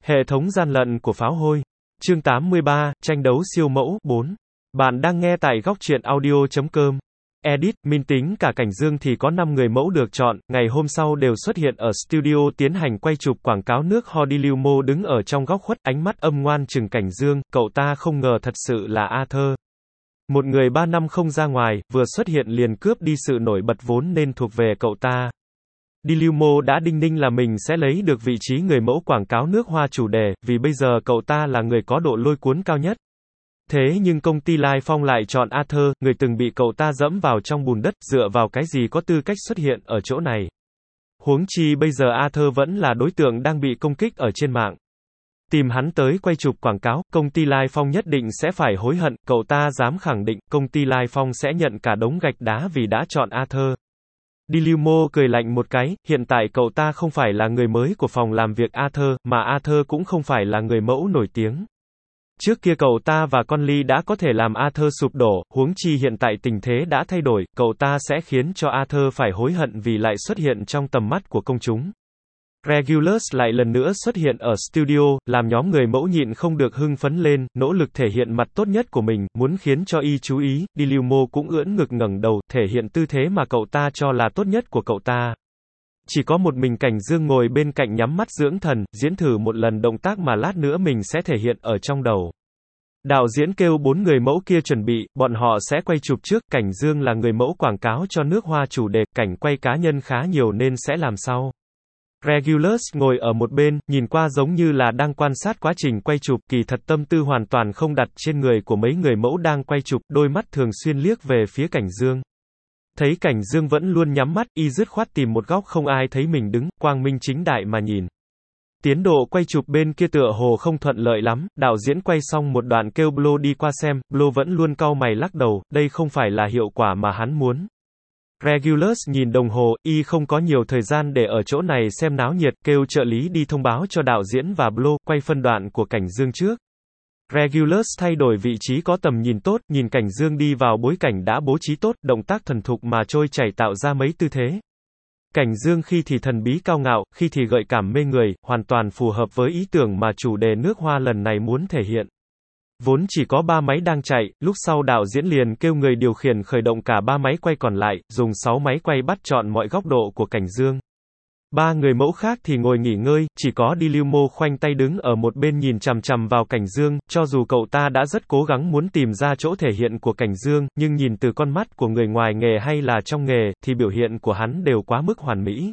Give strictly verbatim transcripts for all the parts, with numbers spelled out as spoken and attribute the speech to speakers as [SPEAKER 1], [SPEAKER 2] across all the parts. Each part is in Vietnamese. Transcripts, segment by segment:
[SPEAKER 1] Hệ thống gian lận của pháo hôi. Chương tám mươi ba, tranh đấu siêu mẫu, bốn. Bạn đang nghe tại góc truyện audio chấm com. Edit, minh tính cả Cảnh Dương thì có năm người mẫu được chọn, ngày hôm sau đều xuất hiện ở studio tiến hành quay chụp quảng cáo nước Hodilimo đứng ở trong góc khuất, ánh mắt âm ngoan chừng Cảnh Dương, cậu ta không ngờ thật sự là Arthur. Một người ba năm không ra ngoài, vừa xuất hiện liền cướp đi sự nổi bật vốn nên thuộc về cậu ta. Dilimo đã đinh ninh là mình sẽ lấy được vị trí người mẫu quảng cáo nước hoa chủ đề, vì bây giờ cậu ta là người có độ lôi cuốn cao nhất. Thế nhưng công ty Lai Phong lại chọn Arthur, người từng bị cậu ta dẫm vào trong bùn đất, dựa vào cái gì có tư cách xuất hiện ở chỗ này. Huống chi bây giờ Arthur vẫn là đối tượng đang bị công kích ở trên mạng. Tìm hắn tới quay chụp quảng cáo, công ty Lai Phong nhất định sẽ phải hối hận, cậu ta dám khẳng định, công ty Lai Phong sẽ nhận cả đống gạch đá vì đã chọn Arthur. Dilimo cười lạnh một cái, hiện tại cậu ta không phải là người mới của phòng làm việc Arthur, mà Arthur cũng không phải là người mẫu nổi tiếng. Trước kia cậu ta và Conley đã có thể làm Arthur sụp đổ, huống chi hiện tại tình thế đã thay đổi, cậu ta sẽ khiến cho Arthur phải hối hận vì lại xuất hiện trong tầm mắt của công chúng. Regulus lại lần nữa xuất hiện ở studio, làm nhóm người mẫu nhịn không được hưng phấn lên, nỗ lực thể hiện mặt tốt nhất của mình, muốn khiến cho y chú ý. Dilimo cũng ưỡn ngực ngẩng đầu, thể hiện tư thế mà cậu ta cho là tốt nhất của cậu ta. Chỉ có một mình Cảnh Dương ngồi bên cạnh nhắm mắt dưỡng thần, diễn thử một lần động tác mà lát nữa mình sẽ thể hiện ở trong đầu. Đạo diễn kêu bốn người mẫu kia chuẩn bị, bọn họ sẽ quay chụp trước, Cảnh Dương là người mẫu quảng cáo cho nước hoa chủ đề, cảnh quay cá nhân khá nhiều nên sẽ làm sau. Regulus ngồi ở một bên, nhìn qua giống như là đang quan sát quá trình quay chụp, kỳ thật tâm tư hoàn toàn không đặt trên người của mấy người mẫu đang quay chụp, đôi mắt thường xuyên liếc về phía Cảnh Dương. Thấy Cảnh Dương vẫn luôn nhắm mắt, y dứt khoát tìm một góc không ai thấy mình đứng, quang minh chính đại mà nhìn. Tiến độ quay chụp bên kia tựa hồ không thuận lợi lắm, đạo diễn quay xong một đoạn kêu Blo đi qua xem, Blo vẫn luôn cau mày lắc đầu, đây không phải là hiệu quả mà hắn muốn. Regulus nhìn đồng hồ, y không có nhiều thời gian để ở chỗ này xem náo nhiệt, kêu trợ lý đi thông báo cho đạo diễn và Blo, quay phân đoạn của Cảnh Dương trước. Regulus thay đổi vị trí có tầm nhìn tốt, nhìn Cảnh Dương đi vào bối cảnh đã bố trí tốt, động tác thần thục mà trôi chảy tạo ra mấy tư thế. Cảnh Dương khi thì thần bí cao ngạo, khi thì gợi cảm mê người, hoàn toàn phù hợp với ý tưởng mà chủ đề nước hoa lần này muốn thể hiện. Vốn chỉ có ba máy đang chạy, lúc sau đạo diễn liền kêu người điều khiển khởi động cả ba máy quay còn lại, dùng sáu máy quay bắt chọn mọi góc độ của Cảnh Dương. Ba người mẫu khác thì ngồi nghỉ ngơi, chỉ có Dilimo khoanh tay đứng ở một bên nhìn chằm chằm vào Cảnh Dương, cho dù cậu ta đã rất cố gắng muốn tìm ra chỗ thể hiện của Cảnh Dương, nhưng nhìn từ con mắt của người ngoài nghề hay là trong nghề, thì biểu hiện của hắn đều quá mức hoàn mỹ.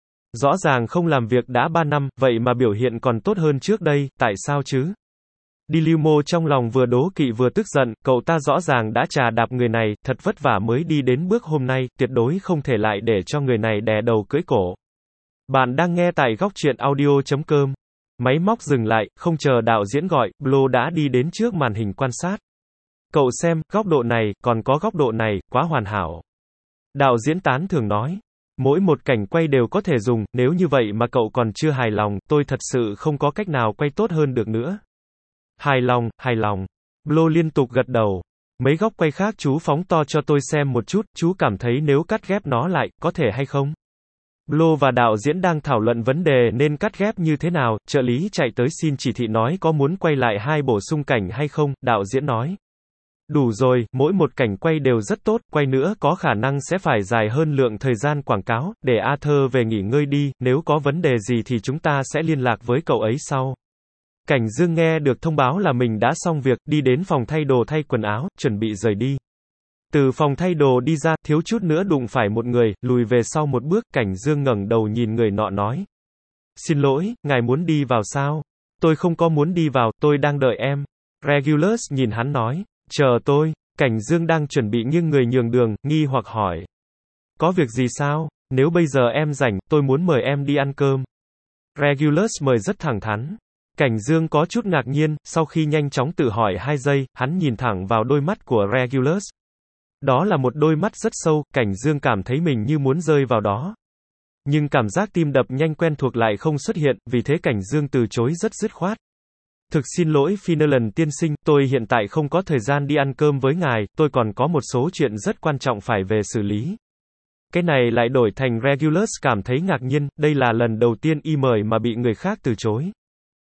[SPEAKER 1] Rõ ràng không làm việc đã ba năm, vậy mà biểu hiện còn tốt hơn trước đây, tại sao chứ? Dilimo trong lòng vừa đố kỵ vừa tức giận, cậu ta rõ ràng đã trà đạp người này, thật vất vả mới đi đến bước hôm nay, tuyệt đối không thể lại để cho người này đè đầu cưỡi cổ. Bạn đang nghe tại góc truyện audio chấm com. Máy móc dừng lại, không chờ đạo diễn gọi, Blo đã đi đến trước màn hình quan sát. Cậu xem, góc độ này, còn có góc độ này, quá hoàn hảo. Đạo diễn tán thưởng nói. Mỗi một cảnh quay đều có thể dùng, nếu như vậy mà cậu còn chưa hài lòng, tôi thật sự không có cách nào quay tốt hơn được nữa. Hài lòng, hài lòng. Blo liên tục gật đầu. Mấy góc quay khác chú phóng to cho tôi xem một chút, chú cảm thấy nếu cắt ghép nó lại, có thể hay không? Blo và đạo diễn đang thảo luận vấn đề nên cắt ghép như thế nào, trợ lý chạy tới xin chỉ thị nói có muốn quay lại hai bổ sung cảnh hay không, đạo diễn nói. Đủ rồi, mỗi một cảnh quay đều rất tốt, quay nữa có khả năng sẽ phải dài hơn lượng thời gian quảng cáo, để Arthur về nghỉ ngơi đi, nếu có vấn đề gì thì chúng ta sẽ liên lạc với cậu ấy sau. Cảnh Dương nghe được thông báo là mình đã xong việc, đi đến phòng thay đồ thay quần áo, chuẩn bị rời đi. Từ phòng thay đồ đi ra, thiếu chút nữa đụng phải một người, lùi về sau một bước, Cảnh Dương ngẩng đầu nhìn người nọ nói. Xin lỗi, ngài muốn đi vào sao? Tôi không có muốn đi vào, tôi đang đợi em. Regulus nhìn hắn nói, chờ tôi. Cảnh Dương đang chuẩn bị nghiêng người nhường đường, nghi hoặc hỏi. Có việc gì sao? Nếu bây giờ em rảnh, tôi muốn mời em đi ăn cơm. Regulus mời rất thẳng thắn. Cảnh Dương có chút ngạc nhiên, sau khi nhanh chóng tự hỏi hai giây, hắn nhìn thẳng vào đôi mắt của Regulus. Đó là một đôi mắt rất sâu, Cảnh Dương cảm thấy mình như muốn rơi vào đó. Nhưng cảm giác tim đập nhanh quen thuộc lại không xuất hiện, vì thế Cảnh Dương từ chối rất dứt khoát. Thực xin lỗi Fenelon tiên sinh, tôi hiện tại không có thời gian đi ăn cơm với ngài, tôi còn có một số chuyện rất quan trọng phải về xử lý. Cái này lại đổi thành Regulus cảm thấy ngạc nhiên, đây là lần đầu tiên y mời mà bị người khác từ chối.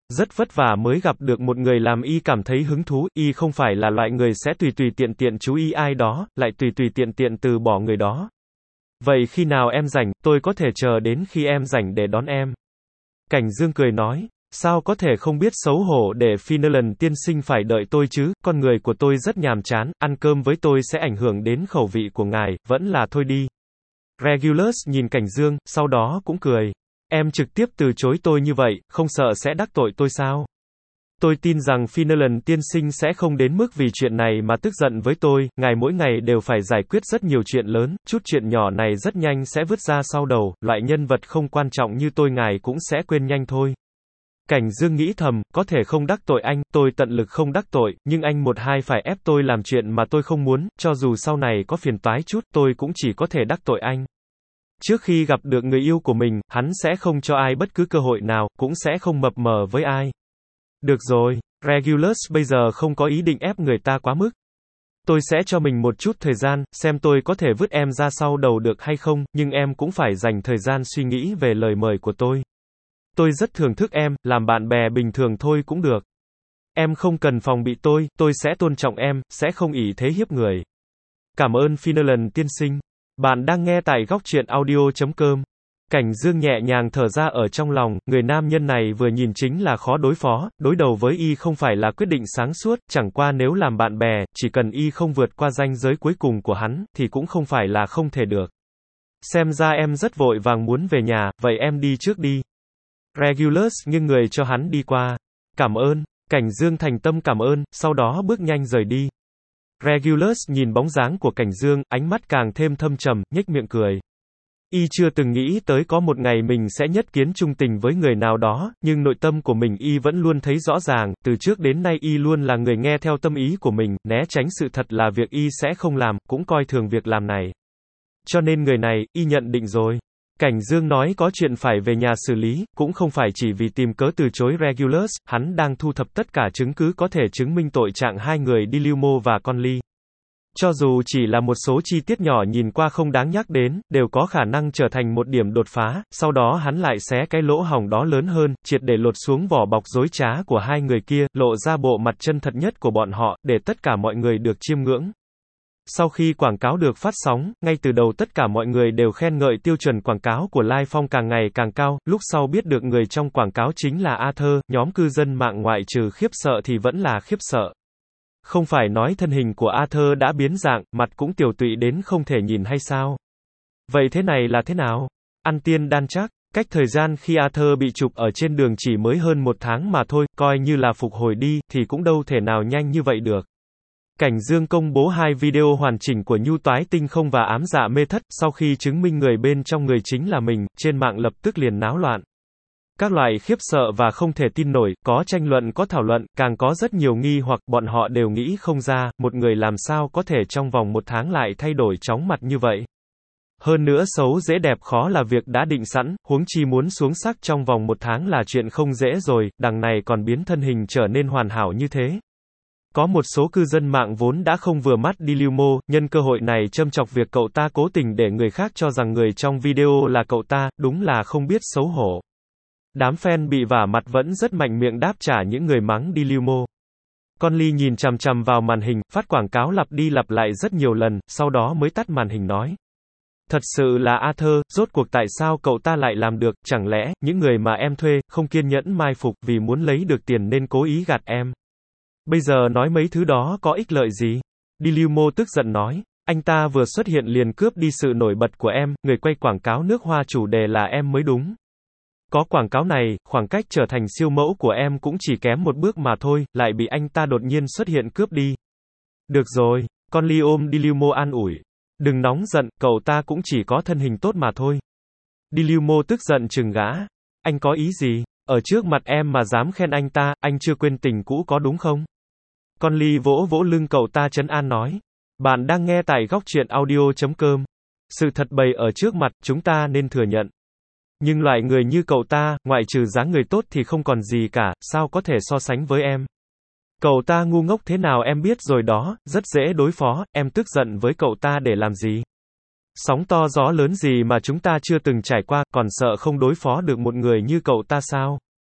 [SPEAKER 1] Rất vất vả mới gặp được một người làm y cảm thấy hứng thú, y không phải là loại người sẽ tùy tùy tiện tiện chú ý ai đó, lại tùy tùy tiện tiện từ bỏ người đó. Vậy khi nào em rảnh, tôi có thể chờ đến khi em rảnh để đón em. Cảnh Dương cười nói, sao có thể không biết xấu hổ để Fenelon tiên sinh phải đợi tôi chứ, con người của tôi rất nhàm chán, ăn cơm với tôi sẽ ảnh hưởng đến khẩu vị của ngài, vẫn là thôi đi. Regulus nhìn Cảnh Dương, sau đó cũng cười. Em trực tiếp từ chối tôi như vậy, không sợ sẽ đắc tội tôi sao? Tôi tin rằng Fenelon tiên sinh sẽ không đến mức vì chuyện này mà tức giận với tôi, ngài mỗi ngày đều phải giải quyết rất nhiều chuyện lớn, chút chuyện nhỏ này rất nhanh sẽ vứt ra sau đầu, loại nhân vật không quan trọng như tôi ngài cũng sẽ quên nhanh thôi. Cảnh Dương nghĩ thầm, có thể không đắc tội anh, tôi tận lực không đắc tội, nhưng anh một hai phải ép tôi làm chuyện mà tôi không muốn, cho dù sau này có phiền toái chút, tôi cũng chỉ có thể đắc tội anh. Trước khi gặp được người yêu của mình, hắn sẽ không cho ai bất cứ cơ hội nào, cũng sẽ không mập mờ với ai. Được rồi, Regulus bây giờ không có ý định ép người ta quá mức. Tôi sẽ cho mình một chút thời gian, xem tôi có thể vứt em ra sau đầu được hay không, nhưng em cũng phải dành thời gian suy nghĩ về lời mời của tôi. Tôi rất thưởng thức em, làm bạn bè bình thường thôi cũng được. Em không cần phòng bị tôi, tôi sẽ tôn trọng em, sẽ không ỷ thế hiếp người. Cảm ơn Fenelon tiên sinh. Bạn đang nghe tại góc truyện audio chấm com. Cảnh Dương nhẹ nhàng thở ra ở trong lòng, người nam nhân này vừa nhìn chính là khó đối phó, đối đầu với y không phải là quyết định sáng suốt, chẳng qua nếu làm bạn bè, chỉ cần y không vượt qua ranh giới cuối cùng của hắn, thì cũng không phải là không thể được. Xem ra em rất vội vàng muốn về nhà, vậy em đi trước đi. Regulus nghiêng người cho hắn đi qua. Cảm ơn. Cảnh Dương thành tâm cảm ơn, sau đó bước nhanh rời đi. Regulus nhìn bóng dáng của Cảnh Dương, ánh mắt càng thêm thâm trầm, nhếch miệng cười. Y chưa từng nghĩ tới có một ngày mình sẽ nhất kiến chung tình với người nào đó, nhưng nội tâm của mình Y vẫn luôn thấy rõ ràng, từ trước đến nay Y luôn là người nghe theo tâm ý của mình, né tránh sự thật là việc Y sẽ không làm, cũng coi thường việc làm này. Cho nên người này, Y nhận định rồi. Cảnh Dương nói có chuyện phải về nhà xử lý, cũng không phải chỉ vì tìm cớ từ chối Regulus, hắn đang thu thập tất cả chứng cứ có thể chứng minh tội trạng hai người Dilimo và Conley. Cho dù chỉ là một số chi tiết nhỏ nhìn qua không đáng nhắc đến, đều có khả năng trở thành một điểm đột phá, sau đó hắn lại xé cái lỗ hổng đó lớn hơn, triệt để lột xuống vỏ bọc dối trá của hai người kia, lộ ra bộ mặt chân thật nhất của bọn họ, để tất cả mọi người được chiêm ngưỡng. Sau khi quảng cáo được phát sóng, ngay từ đầu tất cả mọi người đều khen ngợi tiêu chuẩn quảng cáo của Lai Phong càng ngày càng cao, lúc sau biết được người trong quảng cáo chính là Arthur, nhóm cư dân mạng ngoại trừ khiếp sợ thì vẫn là khiếp sợ. Không phải nói thân hình của Arthur đã biến dạng, mặt cũng tiều tụy đến không thể nhìn hay sao? Vậy thế này là thế nào? Ăn tiên đan chắc, cách thời gian khi Arthur bị chụp ở trên đường chỉ mới hơn một tháng mà thôi, coi như là phục hồi đi, thì cũng đâu thể nào nhanh như vậy được. Cảnh Dương công bố hai video hoàn chỉnh của Nhu Toái Tinh Không và Ám Dạ Mê Thất, sau khi chứng minh người bên trong người chính là mình, trên mạng lập tức liền náo loạn. Các loại khiếp sợ và không thể tin nổi, có tranh luận có thảo luận, càng có rất nhiều nghi hoặc bọn họ đều nghĩ không ra, một người làm sao có thể trong vòng một tháng lại thay đổi chóng mặt như vậy. Hơn nữa xấu dễ đẹp khó là việc đã định sẵn, huống chi muốn xuống sắc trong vòng một tháng là chuyện không dễ rồi, đằng này còn biến thân hình trở nên hoàn hảo như thế. Có một số cư dân mạng vốn đã không vừa mắt Dilimo, nhân cơ hội này châm chọc việc cậu ta cố tình để người khác cho rằng người trong video là cậu ta, đúng là không biết xấu hổ. Đám fan bị vả mặt vẫn rất mạnh miệng đáp trả những người mắng Dilimo. Conley nhìn chằm chằm vào màn hình, phát quảng cáo lặp đi lặp lại rất nhiều lần, sau đó mới tắt màn hình nói. Thật sự là Arthur, rốt cuộc tại sao cậu ta lại làm được, chẳng lẽ, những người mà em thuê, không kiên nhẫn mai phục vì muốn lấy được tiền nên cố ý gạt em. Bây giờ nói mấy thứ đó có ích lợi gì? Dilimo tức giận nói, anh ta vừa xuất hiện liền cướp đi sự nổi bật của em, người quay quảng cáo nước hoa chủ đề là em mới đúng. Có quảng cáo này, khoảng cách trở thành siêu mẫu của em cũng chỉ kém một bước mà thôi, lại bị anh ta đột nhiên xuất hiện cướp đi. Được rồi, Conley ôm Dilimo an ủi. Đừng nóng giận, cậu ta cũng chỉ có thân hình tốt mà thôi. Dilimo tức giận chừng gã. Anh có ý gì? Ở trước mặt em mà dám khen anh ta, anh chưa quên tình cũ có đúng không? Conley vỗ vỗ lưng cậu ta trấn an nói. Bạn đang nghe tại góc truyện audio chấm com. Sự thật bày ở trước mặt, chúng ta nên thừa nhận. Nhưng loại người như cậu ta, ngoại trừ dáng người tốt thì không còn gì cả, sao có thể so sánh với em? Cậu ta ngu ngốc thế nào em biết rồi đó, rất dễ đối phó, em tức giận với cậu ta để làm gì? Sóng to gió lớn gì mà chúng ta chưa từng trải qua, còn sợ không đối phó được một người như cậu ta sao?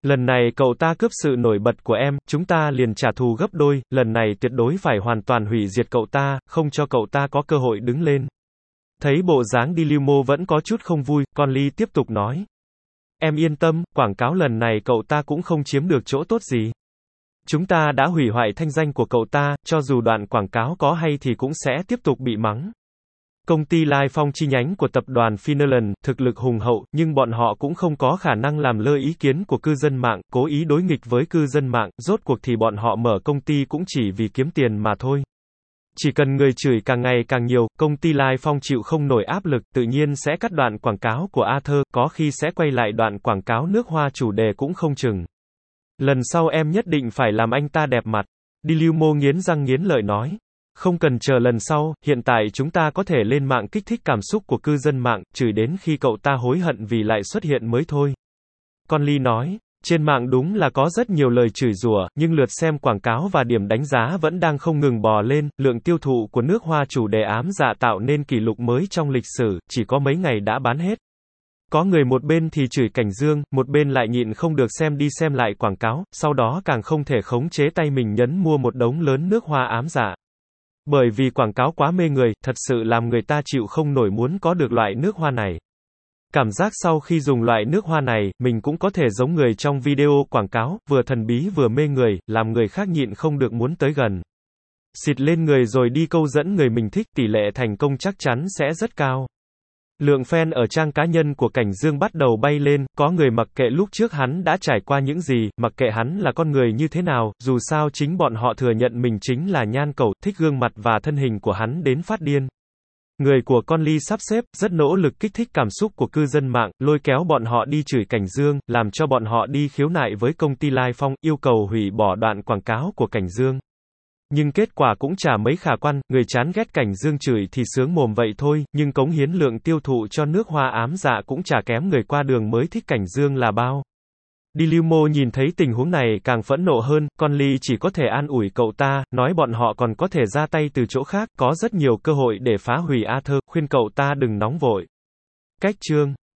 [SPEAKER 1] Lần này cậu ta cướp sự nổi bật của em, chúng ta liền trả thù gấp đôi, lần này tuyệt đối phải hoàn toàn hủy diệt cậu ta, không cho cậu ta có cơ hội đứng lên. Thấy bộ dáng Dilimo vẫn có chút không vui, Conley tiếp tục nói. Em yên tâm, quảng cáo lần này cậu ta cũng không chiếm được chỗ tốt gì. Chúng ta đã hủy hoại thanh danh của cậu ta, cho dù đoạn quảng cáo có hay thì cũng sẽ tiếp tục bị mắng. Công ty Lai Phong chi nhánh của tập đoàn Fineland, thực lực hùng hậu, nhưng bọn họ cũng không có khả năng làm lơ ý kiến của cư dân mạng, cố ý đối nghịch với cư dân mạng, rốt cuộc thì bọn họ mở công ty cũng chỉ vì kiếm tiền mà thôi. Chỉ cần người chửi càng ngày càng nhiều, công ty Lai Phong chịu không nổi áp lực, tự nhiên sẽ cắt đoạn quảng cáo của Arthur, có khi sẽ quay lại đoạn quảng cáo nước hoa chủ đề cũng không chừng. Lần sau em nhất định phải làm anh ta đẹp mặt. Dilimo nghiến răng nghiến lợi nói. Không cần chờ lần sau, hiện tại chúng ta có thể lên mạng kích thích cảm xúc của cư dân mạng, chửi đến khi cậu ta hối hận vì lại xuất hiện mới thôi. Conley nói, trên mạng đúng là có rất nhiều lời chửi rủa, nhưng lượt xem quảng cáo và điểm đánh giá vẫn đang không ngừng bò lên, lượng tiêu thụ của nước hoa chủ đề ám dạ tạo nên kỷ lục mới trong lịch sử, chỉ có mấy ngày đã bán hết. Có người một bên thì chửi Cảnh Dương, một bên lại nhịn không được xem đi xem lại quảng cáo, sau đó càng không thể khống chế tay mình nhấn mua một đống lớn nước hoa ám dạ. Bởi vì quảng cáo quá mê người, thật sự làm người ta chịu không nổi muốn có được loại nước hoa này. Cảm giác sau khi dùng loại nước hoa này, mình cũng có thể giống người trong video quảng cáo, vừa thần bí vừa mê người, làm người khác nhịn không được muốn tới gần. Xịt lên người rồi đi câu dẫn người mình thích, tỷ lệ thành công chắc chắn sẽ rất cao. Lượng fan ở trang cá nhân của Cảnh Dương bắt đầu bay lên, có người mặc kệ lúc trước hắn đã trải qua những gì, mặc kệ hắn là con người như thế nào, dù sao chính bọn họ thừa nhận mình chính là nhan cầu, thích gương mặt và thân hình của hắn đến phát điên. Người của Conley sắp xếp, rất nỗ lực kích thích cảm xúc của cư dân mạng, lôi kéo bọn họ đi chửi Cảnh Dương, làm cho bọn họ đi khiếu nại với công ty Lai Phong, yêu cầu hủy bỏ đoạn quảng cáo của Cảnh Dương. Nhưng kết quả cũng chả mấy khả quan, người chán ghét Cảnh Dương chửi thì sướng mồm vậy thôi, nhưng cống hiến lượng tiêu thụ cho nước hoa ám dạ cũng chả kém người qua đường mới thích Cảnh Dương là bao. Dilimo nhìn thấy tình huống này càng phẫn nộ hơn, Conley chỉ có thể an ủi cậu ta, nói bọn họ còn có thể ra tay từ chỗ khác, có rất nhiều cơ hội để phá hủy Arthur, khuyên cậu ta đừng nóng vội. Cách chương